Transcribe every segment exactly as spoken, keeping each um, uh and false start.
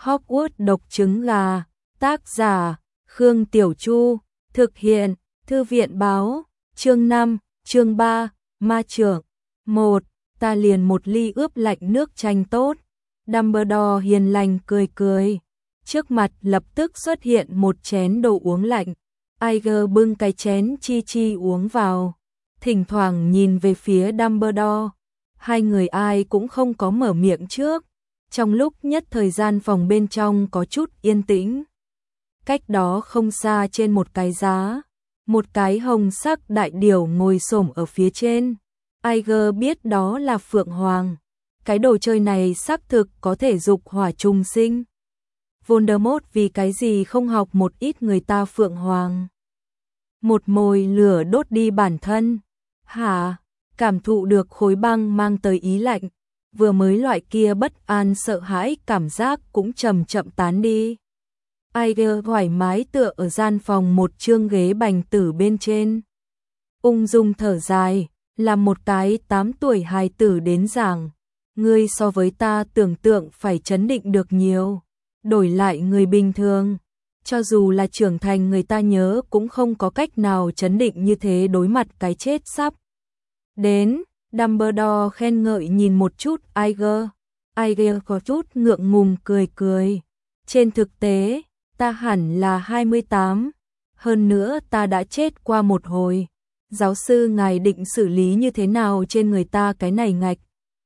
Hogwarts độc trứng gà, tác giả, Khương Tiểu Chu, thực hiện, Thư viện báo, chương năm, chương ba, ma trưởng. một. Ta liền một ly ướp lạnh nước chanh tốt. Dumbledore hiền lành cười cười. Trước mặt lập tức xuất hiện một chén đồ uống lạnh. Iger bưng cái chén chi chi uống vào. Thỉnh thoảng nhìn về phía Dumbledore. Hai người ai cũng không có mở miệng trước. Trong lúc nhất thời gian phòng bên trong có chút yên tĩnh. Cách đó không xa trên một cái giá, một cái hồng sắc đại điểu ngồi xổm ở phía trên. Iger biết đó là Phượng Hoàng. Cái đồ chơi này xác thực có thể dục hỏa trùng sinh. Voldemort vì cái gì không học một ít người ta Phượng Hoàng? Một mồi lửa đốt đi bản thân. Hả? Cảm thụ được khối băng mang tới ý lạnh. Vừa mới loại kia bất an sợ hãi cảm giác cũng chậm chậm tán đi. Iger thoải mái tựa ở gian phòng một chương ghế bành tử bên trên. Ung dung thở dài, làm một cái tám tuổi hài tử đến giảng. Ngươi so với ta tưởng tượng phải chấn định được nhiều. Đổi lại người bình thường, cho dù là trưởng thành người ta nhớ cũng không có cách nào chấn định như thế đối mặt cái chết sắp đến. Dumbledore khen ngợi nhìn một chút Iger. Iger có chút ngượng ngùng cười cười. Trên thực tế, ta hẳn là hai mươi tám. Hơn nữa ta đã chết qua một hồi. Giáo sư ngài định xử lý như thế nào trên người ta cái này ngạch?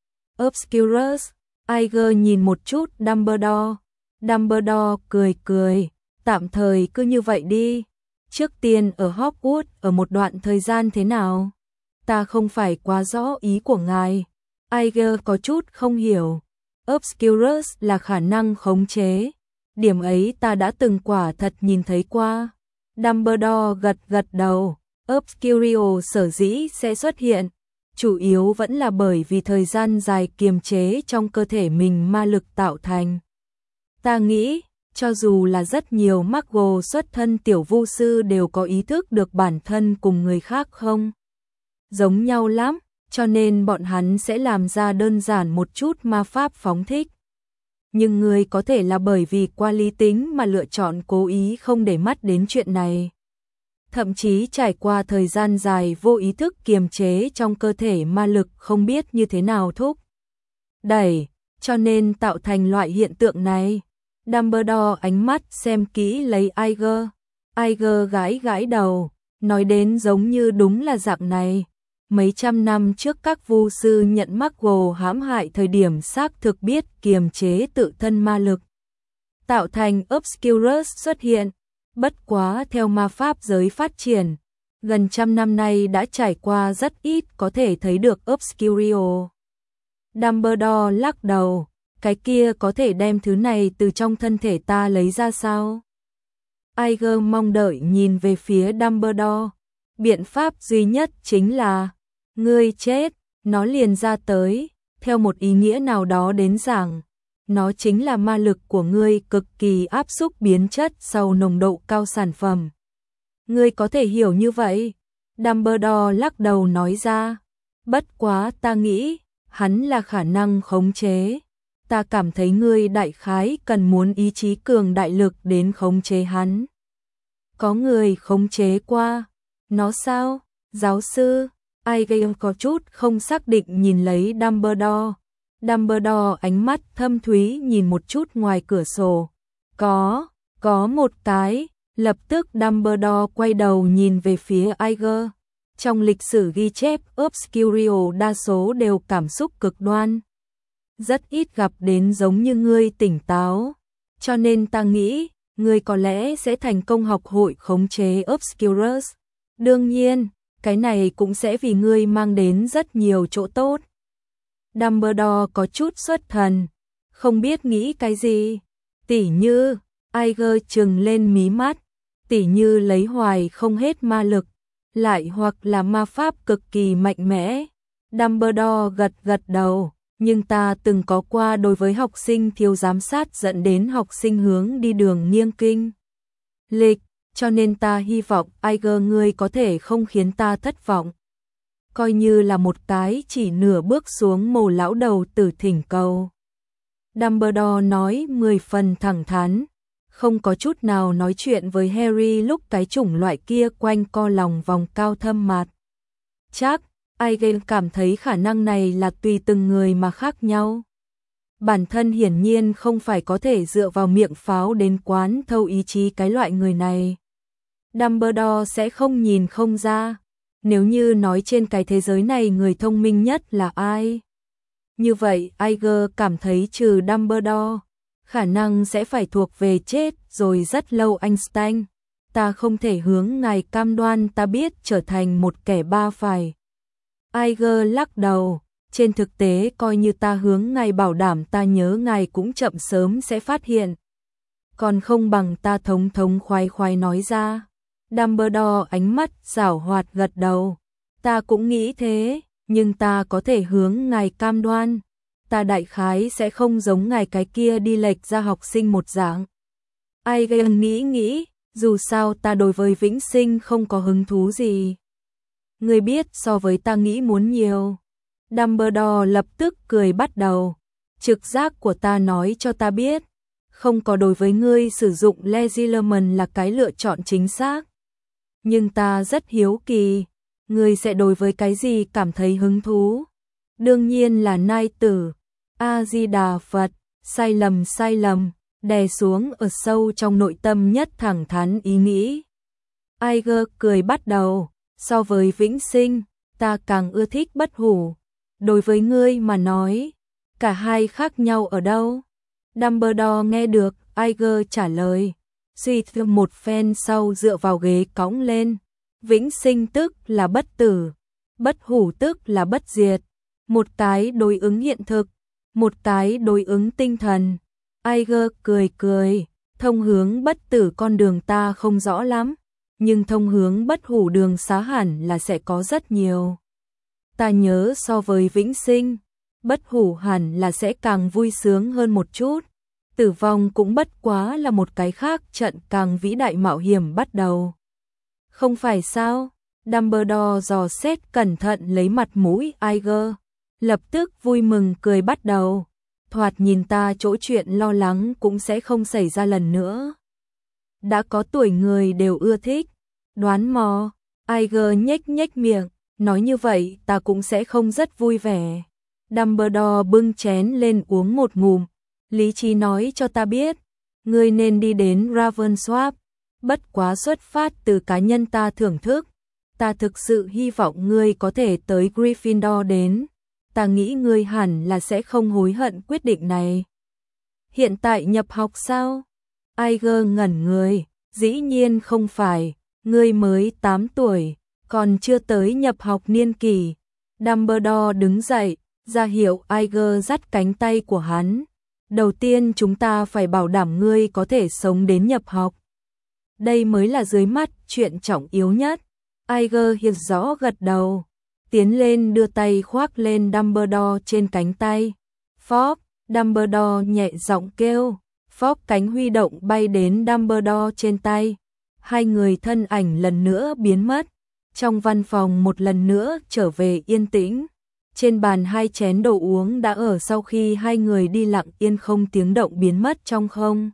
Obscurus. Iger nhìn một chút Dumbledore. Dumbledore cười cười. Tạm thời cứ như vậy đi. Trước tiên ở Hogwarts ở một đoạn thời gian thế nào? Ta không phải quá rõ ý của ngài. Iger có chút không hiểu. Obscurus là khả năng khống chế. Điểm ấy ta đã từng quả thật nhìn thấy qua. Dumbledore gật gật đầu. Obscurio sở dĩ sẽ xuất hiện. Chủ yếu vẫn là bởi vì thời gian dài kiềm chế trong cơ thể mình ma lực tạo thành. Ta nghĩ, cho dù là rất nhiều Muggle xuất thân tiểu vu sư đều có ý thức được bản thân cùng người khác không giống nhau lắm, cho nên bọn hắn sẽ làm ra đơn giản một chút ma pháp phóng thích. Nhưng người có thể là bởi vì qua lý tính mà lựa chọn cố ý không để mắt đến chuyện này. Thậm chí trải qua thời gian dài vô ý thức kiềm chế trong cơ thể ma lực không biết như thế nào thúc đẩy, cho nên tạo thành loại hiện tượng này. Dumbledore ánh mắt xem kỹ lấy Iger. Iger gãi gãi đầu, nói đến giống như đúng là dạng này. Mấy trăm năm trước các vu sư nhận Muggle hãm hại thời điểm xác thực biết kiềm chế tự thân ma lực. Tạo thành Obscurus xuất hiện. Bất quá theo ma pháp giới phát triển, gần trăm năm nay đã trải qua rất ít có thể thấy được Obscurio. Dumbledore lắc đầu, cái kia có thể đem thứ này từ trong thân thể ta lấy ra sao? Iger mong đợi nhìn về phía Dumbledore. Biện pháp duy nhất chính là ngươi chết, nó liền ra tới, theo một ý nghĩa nào đó đến giảng. Nó chính là ma lực của ngươi cực kỳ áp xúc biến chất sau nồng độ cao sản phẩm. Ngươi có thể hiểu như vậy? Dumbledore lắc đầu nói ra. Bất quá ta nghĩ, hắn là khả năng khống chế. Ta cảm thấy ngươi đại khái cần muốn ý chí cường đại lực đến khống chế hắn. Có người khống chế qua. Nó sao? Giáo sư? Iger có chút không xác định nhìn lấy Dumbledore. Dumbledore ánh mắt thâm thúy nhìn một chút ngoài cửa sổ. Có, có một cái. Lập tức Dumbledore quay đầu nhìn về phía Iger. Trong lịch sử ghi chép Obscurio đa số đều cảm xúc cực đoan. Rất ít gặp đến giống như ngươi tỉnh táo. Cho nên ta nghĩ, ngươi có lẽ sẽ thành công học hội khống chế Obscurus. Đương nhiên, cái này cũng sẽ vì ngươi mang đến rất nhiều chỗ tốt. Dumbledore có chút xuất thần, không biết nghĩ cái gì. Tỉ như, Iger trừng lên mí mắt, tỉ như lấy hoài không hết ma lực, lại hoặc là ma pháp cực kỳ mạnh mẽ. Dumbledore gật gật đầu, nhưng ta từng có qua đối với học sinh thiếu giám sát dẫn đến học sinh hướng đi đường nghiêng kinh lịch, cho nên ta hy vọng Iger ngươi có thể không khiến ta thất vọng. Coi như là một cái chỉ nửa bước xuống mồ lão đầu tử thỉnh cầu. Dumbledore nói mười phần thẳng thắn, không có chút nào nói chuyện với Harry lúc cái chủng loại kia quanh co lòng vòng cao thâm mạt. Chắc, ai cảm thấy khả năng này là tùy từng người mà khác nhau. Bản thân hiển nhiên không phải có thể dựa vào miệng pháo đến quán thâu ý chí cái loại người này. Dumbledore sẽ không nhìn không ra, nếu như nói trên cái thế giới này người thông minh nhất là ai. Như vậy, Iger cảm thấy trừ Dumbledore, khả năng sẽ phải thuộc về chết rồi rất lâu Einstein. Ta không thể hướng ngài cam đoan ta biết trở thành một kẻ ba phải. Iger lắc đầu, trên thực tế coi như ta hướng ngài bảo đảm ta nhớ ngài cũng chậm sớm sẽ phát hiện. Còn không bằng ta thống thống khoái khoái nói ra. Dumbledore ánh mắt giảo hoạt gật đầu. Ta cũng nghĩ thế, nhưng ta có thể hướng ngài cam đoan. Ta đại khái sẽ không giống ngài cái kia đi lệch ra học sinh một dạng. Iger nghĩ nghĩ, dù sao ta đối với vĩnh sinh không có hứng thú gì. Ngươi biết so với ta nghĩ muốn nhiều. Dumbledore lập tức cười bắt đầu. Trực giác của ta nói cho ta biết, không có đối với ngươi sử dụng Legilimens là cái lựa chọn chính xác. Nhưng ta rất hiếu kỳ, ngươi sẽ đối với cái gì cảm thấy hứng thú? Đương nhiên là nai tử. A-di-đà Phật, sai lầm sai lầm, đè xuống ở sâu trong nội tâm nhất thẳng thắn ý nghĩ. Iger cười bắt đầu, so với vĩnh sinh, ta càng ưa thích bất hủ. Đối với ngươi mà nói, cả hai khác nhau ở đâu? Dumbledore nghe được, Iger trả lời, suy tư một phen sau dựa vào ghế cõng lên. Vĩnh sinh tức là bất tử, bất hủ tức là bất diệt. Một cái đối ứng hiện thực, một cái đối ứng tinh thần. Iger cười cười, thông hướng bất tử con đường ta không rõ lắm, nhưng thông hướng bất hủ đường xá hẳn là sẽ có rất nhiều. Ta nhớ so với vĩnh sinh, bất hủ hẳn là sẽ càng vui sướng hơn một chút. Tử vong cũng bất quá là một cái khác trận càng vĩ đại mạo hiểm bắt đầu. Không phải sao? Dumbledore dò xét cẩn thận lấy mặt mũi Iger, lập tức vui mừng cười bắt đầu. Thoạt nhìn ta chỗ chuyện lo lắng cũng sẽ không xảy ra lần nữa. Đã có tuổi người đều ưa thích. Đoán mò, Iger nhếch nhếch miệng, nói như vậy ta cũng sẽ không rất vui vẻ. Dumbledore bưng chén lên uống một ngụm. Lý trí nói cho ta biết, ngươi nên đi đến Ravensworth, bất quá xuất phát từ cá nhân ta thưởng thức. Ta thực sự hy vọng ngươi có thể tới Gryffindor đến. Ta nghĩ ngươi hẳn là sẽ không hối hận quyết định này. Hiện tại nhập học sao? Iger ngẩn người, dĩ nhiên không phải, ngươi mới tám tuổi, còn chưa tới nhập học niên kỳ. Dumbledore đứng dậy, ra hiệu Iger dắt cánh tay của hắn. Đầu tiên chúng ta phải bảo đảm ngươi có thể sống đến nhập học. Đây mới là dưới mắt chuyện trọng yếu nhất. Iger hiểu rõ gật đầu, tiến lên đưa tay khoác lên Dumbledore trên cánh tay. Phóp, Dumbledore nhẹ giọng kêu, phóp cánh huy động bay đến Dumbledore trên tay. Hai người thân ảnh lần nữa biến mất. Trong văn phòng một lần nữa trở về yên tĩnh. Trên bàn hai chén đồ uống đã ở sau khi hai người đi lặng yên không tiếng động biến mất trong không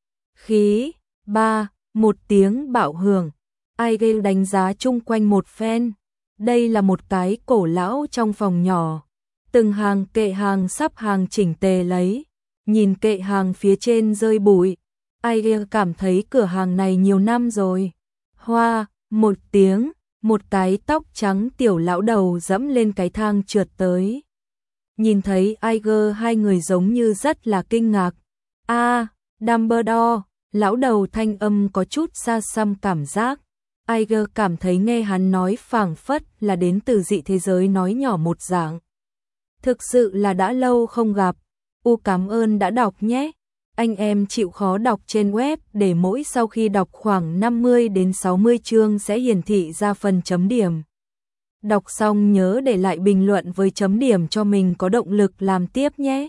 khí. Ba, một tiếng bạo hưởng. Iger đánh giá chung quanh một phen. Đây là một cái cổ lão trong phòng nhỏ. Từng hàng kệ hàng sắp hàng chỉnh tề lấy. Nhìn kệ hàng phía trên rơi bụi. Iger cảm thấy cửa hàng này nhiều năm rồi. Hoa, một tiếng. Một cái tóc trắng tiểu lão đầu dẫm lên cái thang trượt tới. Nhìn thấy Iger hai người giống như rất là kinh ngạc. A, à, Dumbledore, lão đầu thanh âm có chút xa xăm cảm giác. Iger cảm thấy nghe hắn nói phảng phất là đến từ dị thế giới nói nhỏ một dạng. Thực sự là đã lâu không gặp. U cảm ơn đã đọc nhé. Anh em chịu khó đọc trên web để mỗi sau khi đọc khoảng năm mươi đến sáu mươi chương sẽ hiển thị ra phần chấm điểm. Đọc xong nhớ để lại bình luận với chấm điểm cho mình có động lực làm tiếp nhé.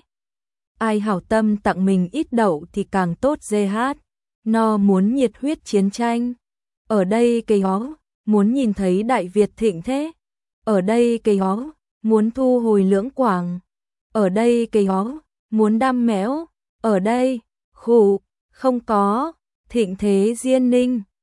Ai hảo tâm tặng mình ít đậu thì càng tốt giê hát. No muốn nhiệt huyết chiến tranh. Ở đây cây hó, muốn nhìn thấy Đại Việt thịnh thế. Ở đây cây hó, muốn thu hồi lưỡng quảng. Ở đây cây hó, muốn đăm mẽo, ở đây, khụ, không có, Thịnh Thế Diên Ninh.